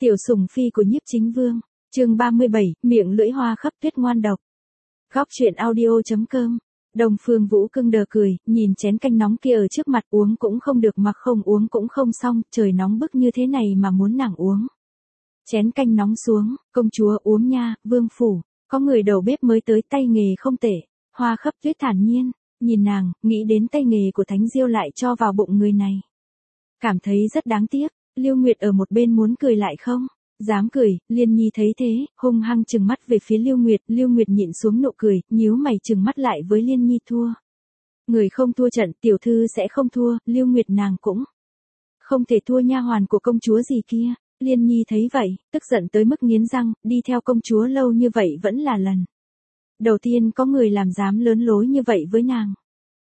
Tiểu sủng phi của Nhiếp Chính Vương, chương 37, miệng lưỡi hoa khắp tuyết ngoan độc. Góc chuyện audio.com. Đông Phương Vũ cưng đờ cười, nhìn chén canh nóng kia ở trước mặt, uống cũng không được mà không uống cũng không xong, trời nóng bức như thế này mà muốn nàng uống. Chén canh nóng xuống, công chúa uống nha, vương phủ, có người đầu bếp mới tới, tay nghề không tệ. Hoa khắp tuyết thản nhiên, nhìn nàng, nghĩ đến tay nghề của Thánh Diêu lại cho vào bụng người này. Cảm thấy rất đáng tiếc. Lưu Nguyệt ở một bên muốn cười lại không dám cười. Liên Nhi thấy thế, hung hăng trừng mắt về phía Lưu Nguyệt nhịn xuống nụ cười, nhíu mày trừng mắt lại với Liên Nhi. Thua. Người không thua trận, tiểu thư sẽ không thua. Lưu Nguyệt nàng cũng không thể thua nha hoàn của công chúa gì kia. Liên Nhi thấy vậy, tức giận tới mức nghiến răng, đi theo công chúa lâu như vậy vẫn là lần đầu tiên có người làm dám lớn lối như vậy với nàng.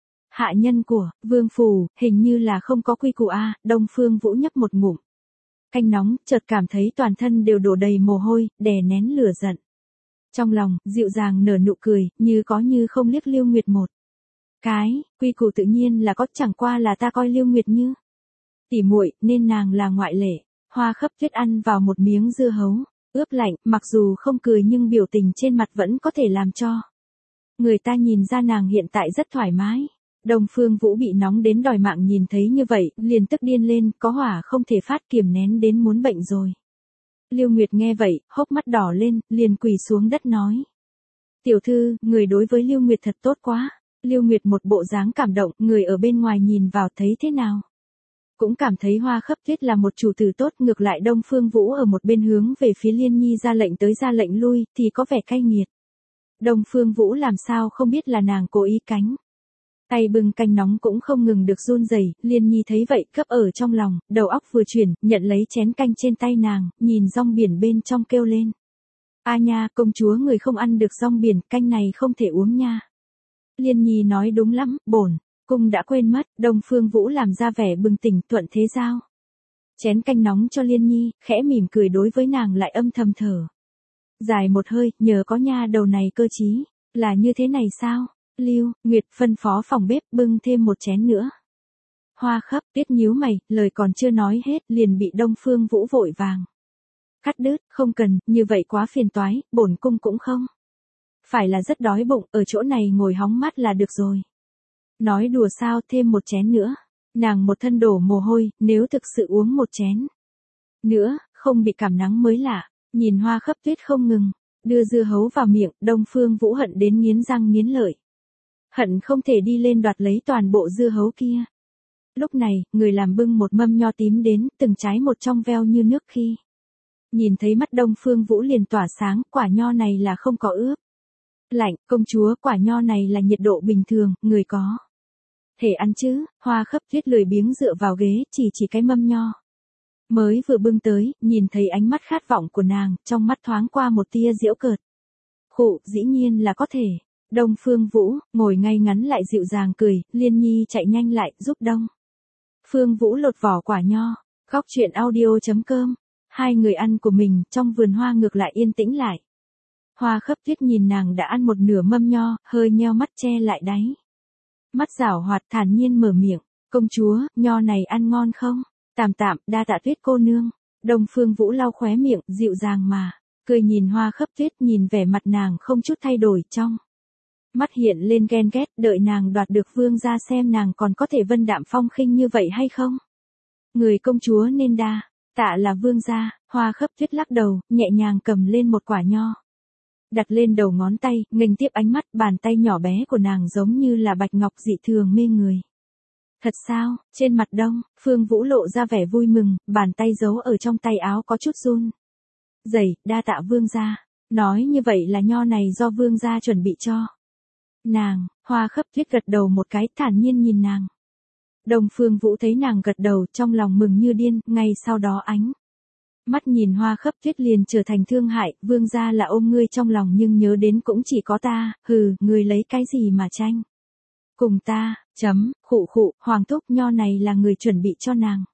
Hạ nhân của vương phủ, hình như là không có quy củ a. Đông Phương Vũ nhấp một ngụm canh nóng, chợt cảm thấy toàn thân đều đổ đầy mồ hôi, đè nén lửa giận. Trong lòng, dịu dàng nở nụ cười, như có như không liếc Lưu Nguyệt một cái. Quy củ tự nhiên là có, chẳng qua là ta coi Lưu Nguyệt như tỉ muội, nên nàng là ngoại lệ. Hoa khắp tuyết ăn vào một miếng dưa hấu ướp lạnh, mặc dù không cười nhưng biểu tình trên mặt vẫn có thể làm cho người ta nhìn ra nàng hiện tại rất thoải mái. Đông Phương Vũ bị nóng đến đòi mạng, nhìn thấy như vậy, liền tức điên lên, có hỏa không thể phát, kiềm nén đến muốn bệnh rồi. Lưu Nguyệt nghe vậy, hốc mắt đỏ lên, liền quỳ xuống đất nói. Tiểu thư, người đối với Lưu Nguyệt thật tốt quá. Lưu Nguyệt một bộ dáng cảm động, người ở bên ngoài nhìn vào thấy thế nào? Cũng cảm thấy Hoa khắp tuyết là một chủ tử tốt. Ngược lại Đông Phương Vũ ở một bên hướng về phía Liên Nhi ra lệnh tới ra lệnh lui, thì có vẻ cay nghiệt. Đông Phương Vũ làm sao không biết là nàng cố ý cánh. Tay bưng canh nóng cũng không ngừng được run rẩy. Liên Nhi thấy vậy, cấp ở trong lòng, đầu óc vừa chuyển, nhận lấy chén canh trên tay nàng, nhìn rong biển bên trong kêu lên. A nha, công chúa người không ăn được rong biển, canh này không thể uống nha. Liên Nhi nói đúng lắm, bổn cung đã quên mất. Đông Phương Vũ làm ra vẻ bừng tỉnh, thuận thế giao chén canh nóng cho Liên Nhi, khẽ mỉm cười, đối với nàng lại âm thầm thở dài một hơi, nhờ có nha đầu này cơ trí. Là như thế này sao? Lưu Nguyệt phân phó phòng bếp bưng thêm một chén nữa. Hoa khắp tuyết nhíu mày, lời còn chưa nói hết, liền bị Đông Phương Vũ vội vàng cắt đứt. Không cần, như vậy quá phiền toái, bổn cung cũng không phải là rất đói bụng, ở chỗ này ngồi hóng mát là được rồi. Nói đùa sao, thêm một chén nữa. Nàng một thân đổ mồ hôi, nếu thực sự uống một chén nữa, không bị cảm nắng mới lạ. Nhìn Hoa khắp tuyết không ngừng đưa dưa hấu vào miệng, Đông Phương Vũ hận đến nghiến răng nghiến lợi. Hận không thể đi lên đoạt lấy toàn bộ dưa hấu kia. Lúc này, người làm bưng một mâm nho tím đến, từng trái một trong veo như nước khi nhìn thấy mắt Đông Phương Vũ liền tỏa sáng. Quả nho này là không có ướp lạnh, công chúa, quả nho này là nhiệt độ bình thường, người có thể ăn chứ? Hoa khắp tuyết lười biếng dựa vào ghế, chỉ cái mâm nho mới vừa bưng tới, nhìn thấy ánh mắt khát vọng của nàng, trong mắt thoáng qua một tia giễu cợt. Khụ, dĩ nhiên là có thể. Đông Phương Vũ ngồi ngay ngắn lại dịu dàng cười. Liên Nhi chạy nhanh lại giúp Đông Phương Vũ lột vỏ quả nho. Góc chuyện audio.com. Hai người ăn của mình, trong vườn hoa ngược lại yên tĩnh lại. Hoa khắp tuyết nhìn nàng đã ăn một nửa mâm nho, hơi nheo mắt che lại đáy mắt giảo hoạt, thản nhiên mở miệng. Công chúa, nho này ăn ngon không? Tạm tạm, đa tạ Tuyết cô nương. Đông Phương Vũ lau khóe miệng, dịu dàng mà cười nhìn Hoa khắp tuyết, nhìn vẻ mặt nàng không chút thay đổi, trong mắt hiện lên ghen ghét, đợi nàng đoạt được vương gia xem nàng còn có thể vân đạm phong khinh như vậy hay không. Người công chúa nên đa tạ là vương gia. Hoa khắp tuyết lắc đầu, nhẹ nhàng cầm lên một quả nho, đặt lên đầu ngón tay, nghênh tiếp ánh mắt. Bàn tay nhỏ bé của nàng giống như là bạch ngọc, dị thường mê người. Thật sao? Trên mặt Đông Phương Vũ lộ ra vẻ vui mừng, bàn tay giấu ở trong tay áo có chút run rẩy. Đa tạ vương gia. Nói như vậy là nho này do vương gia chuẩn bị cho nàng. Hoa khắp tuyết gật đầu một cái, thản nhiên nhìn nàng. Đông Phương Vũ thấy nàng gật đầu, trong lòng mừng như điên, ngay sau đó ánh mắt nhìn Hoa khắp tuyết liền trở thành thương hại. Vương gia là ôm ngươi trong lòng nhưng nhớ đến cũng chỉ có ta. Hừ, ngươi lấy cái gì mà tranh cùng ta? Khụ, hoàng thúc, nho này là người chuẩn bị cho nàng.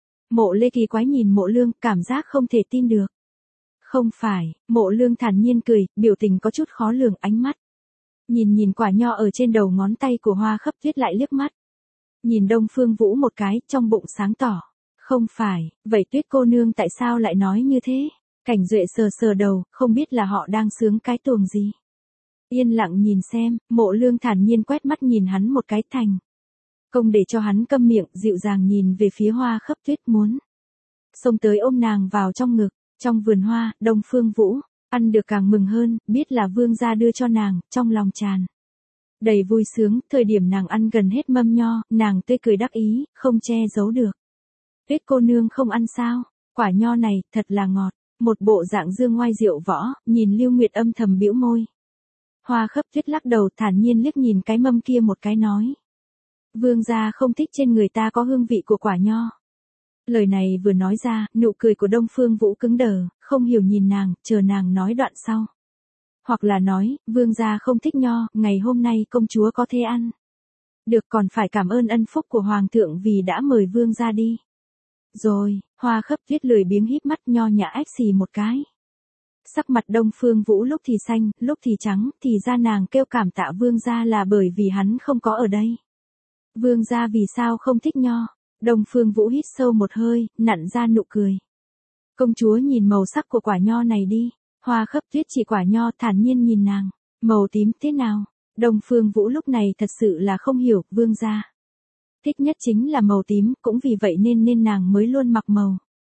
Mộ Lê kỳ quái nhìn Mộ Lương, cảm giác không thể tin được. Không phải. Mộ Lương thản nhiên cười, biểu tình có chút khó lường, ánh mắt nhìn quả nho ở trên đầu ngón tay của Hoa khắp tuyết, lại liếc mắt nhìn Đông Phương Vũ một cái, trong bụng sáng tỏ. Không phải, vậy Tuyết cô nương tại sao lại nói như thế? Cảnh Duệ sờ sờ đầu, không biết là họ đang sướng cái tuồng gì. Yên lặng nhìn xem, Mộ Lương thản nhiên quét mắt nhìn hắn một cái thành công để cho hắn câm miệng, dịu dàng nhìn về phía Hoa Khấp Tuyết muốn xông tới ôm nàng vào trong ngực. Trong vườn hoa, Đông Phương Vũ ăn được càng mừng hơn, biết là vương gia đưa cho nàng, trong lòng tràn đầy vui sướng. Thời điểm nàng ăn gần hết mâm nho, nàng tươi cười đắc ý, không che giấu được. Tuyết cô nương không ăn sao? Quả nho này thật là ngọt. Một bộ dạng dương ngoai diệu võ, nhìn Lưu Nguyệt âm thầm bĩu môi. Hoa Khấp Tuyết lắc đầu thản nhiên liếc nhìn cái mâm kia một cái nói. Vương gia không thích trên người ta có hương vị của quả nho. Lời này vừa nói ra, nụ cười của Đông Phương Vũ cứng đờ, không hiểu nhìn nàng, chờ nàng nói đoạn sau. Hoặc là nói, vương gia không thích nho, ngày hôm nay công chúa có thể ăn. Được, còn phải cảm ơn ân phúc của hoàng thượng vì đã mời vương gia đi. Rồi, Hoa Khấp Tuyết lười biếng híp mắt nho nhã ách xì một cái. Sắc mặt Đông Phương Vũ lúc thì xanh, lúc thì trắng, thì ra nàng kêu cảm tạ vương gia là bởi vì hắn không có ở đây. Vương gia vì sao không thích nho? Đông Phương Vũ hít sâu một hơi, nặn ra nụ cười. Công chúa nhìn màu sắc của quả nho này đi. Hoa Khấp Tuyết chỉ quả nho thản nhiên nhìn nàng. Màu tím thế nào? Đông Phương Vũ lúc này thật sự là không hiểu, vương gia thích nhất chính là màu tím, cũng vì vậy nên nàng mới luôn mặc màu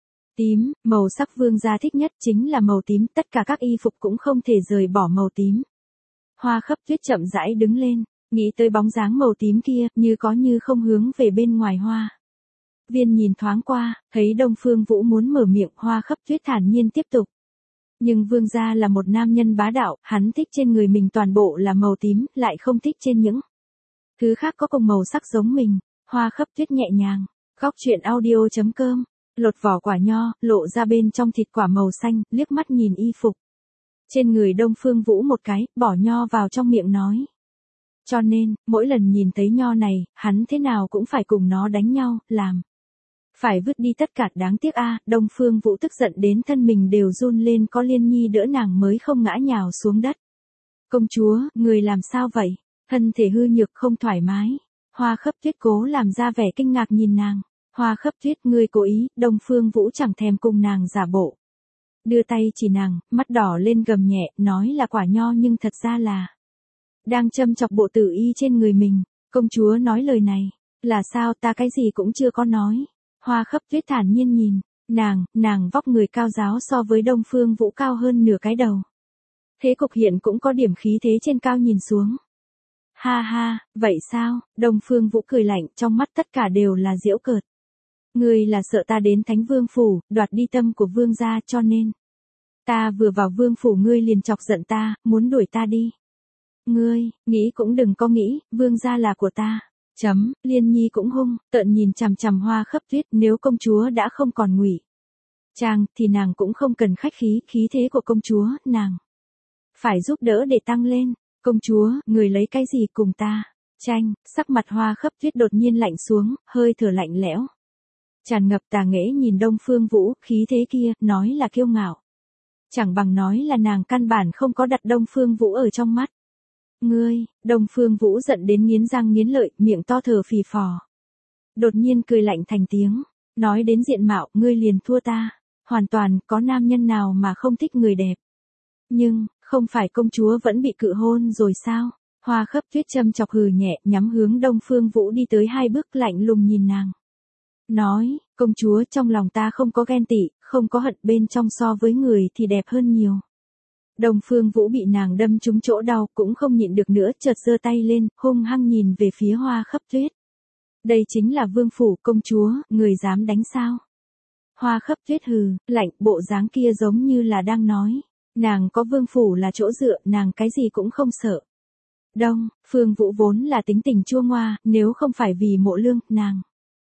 tím. Màu sắc vương gia thích nhất chính là màu tím, tất cả các y phục cũng không thể rời bỏ màu tím. Hoa Khấp Tuyết chậm rãi đứng lên, nghĩ tới bóng dáng màu tím kia, như có như không hướng về bên ngoài hoa viên nhìn thoáng qua, thấy Đông Phương Vũ muốn mở miệng, Hoa Khấp Tuyết thản nhiên tiếp tục. Nhưng vương gia là một nam nhân bá đạo, hắn thích trên người mình toàn bộ là màu tím, lại không thích trên những thứ khác có cùng màu sắc giống mình. Hoa Khấp Tuyết nhẹ nhàng, góc truyện audio.com, lột vỏ quả nho, lộ ra bên trong thịt quả màu xanh, liếc mắt nhìn y phục trên người Đông Phương Vũ một cái, bỏ nho vào trong miệng nói. Cho nên, mỗi lần nhìn thấy nho này, hắn thế nào cũng phải cùng nó đánh nhau, làm phải vứt đi tất cả. Đáng tiếc a. Đông Phương Vũ tức giận đến thân mình đều run lên, có Liên Nhi đỡ nàng mới không ngã nhào xuống đất. Công chúa, người làm sao vậy? Thân thể hư nhược không thoải mái. Hoa Khấp Tuyết cố làm ra vẻ kinh ngạc nhìn nàng. Hoa Khấp Tuyết, ngươi cố ý. Đông Phương Vũ chẳng thèm cùng nàng giả bộ. Đưa tay chỉ nàng, mắt đỏ lên gầm nhẹ, nói là quả nho nhưng thật ra là đang châm chọc bộ tử y trên người mình. Công chúa nói lời này, là sao? Ta cái gì cũng chưa có nói. Hoa Khấp Tuyết thản nhiên nhìn, nàng vóc người cao giáo so với Đông Phương Vũ cao hơn nửa cái đầu. Thế cục hiện cũng có điểm khí thế trên cao nhìn xuống. Ha ha, vậy sao? Đông Phương Vũ cười lạnh, trong mắt tất cả đều là giễu cợt. Ngươi là sợ ta đến Thánh Vương phủ, đoạt đi tâm của vương gia, cho nên ta vừa vào vương phủ ngươi liền chọc giận ta, muốn đuổi ta đi. Ngươi, nghĩ cũng đừng có nghĩ, vương gia là của ta. Liên Nhi cũng hung, tợn nhìn chằm chằm Hoa Khấp Tuyết, nếu công chúa đã không còn ngụy trang, thì nàng cũng không cần khách khí, khí thế của công chúa, nàng phải giúp đỡ để tăng lên. Công chúa, người lấy cái gì cùng ta tranh? Sắc mặt Hoa Khấp Tuyết đột nhiên lạnh xuống, hơi thở lạnh lẽo tràn ngập tà nghễ nhìn Đông Phương Vũ, khí thế kia, nói là kiêu ngạo, chẳng bằng nói là nàng căn bản không có đặt Đông Phương Vũ ở trong mắt. Ngươi, Đông Phương Vũ giận đến nghiến răng nghiến lợi, miệng to thở phì phò. Đột nhiên cười lạnh thành tiếng, nói đến diện mạo, ngươi liền thua ta, hoàn toàn, có nam nhân nào mà không thích người đẹp. Nhưng, không phải công chúa vẫn bị cự hôn rồi sao? Hoa Khấp Tuyết châm chọc hừ nhẹ, nhắm hướng Đông Phương Vũ đi tới 2 bước, lạnh lùng nhìn nàng. Nói, công chúa, trong lòng ta không có ghen tị, không có hận, bên trong so với người thì đẹp hơn nhiều. Đông Phương Vũ bị nàng đâm trúng chỗ đau, cũng không nhịn được nữa, chợt giơ tay lên, hung hăng nhìn về phía Hoa Khấp Tuyết. Đây chính là vương phủ, công chúa, người dám đánh sao? Hoa Khấp Tuyết hừ, lạnh, bộ dáng kia giống như là đang nói, nàng có vương phủ là chỗ dựa, nàng cái gì cũng không sợ. Đông Phương Vũ vốn là tính tình chua ngoa, nếu không phải vì Mộ Lương, nàng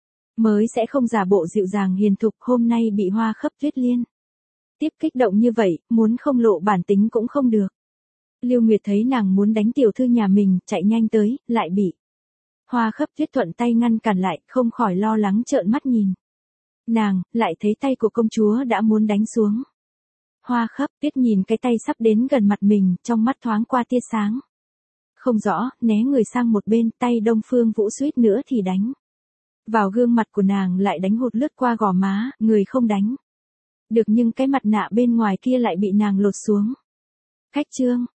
mới sẽ không giả bộ dịu dàng hiền thục, hôm nay bị Hoa Khấp Tuyết liên tiếp kích động như vậy, muốn không lộ bản tính cũng không được. Lưu Nguyệt thấy nàng muốn đánh tiểu thư nhà mình, chạy nhanh tới, lại bị Hoa Khấp Tuyết thuận tay ngăn cản lại, không khỏi lo lắng trợn mắt nhìn nàng, lại thấy tay của công chúa đã muốn đánh xuống. Hoa Khấp Tuyết nhìn cái tay sắp đến gần mặt mình, trong mắt thoáng qua tia sáng không rõ, né người sang một bên, tay Đông Phương Vũ suýt nữa thì đánh vào gương mặt của nàng lại đánh hụt lướt qua gò má, người không đánh được nhưng cái mặt nạ bên ngoài kia lại bị nàng lột xuống. Khách Trương,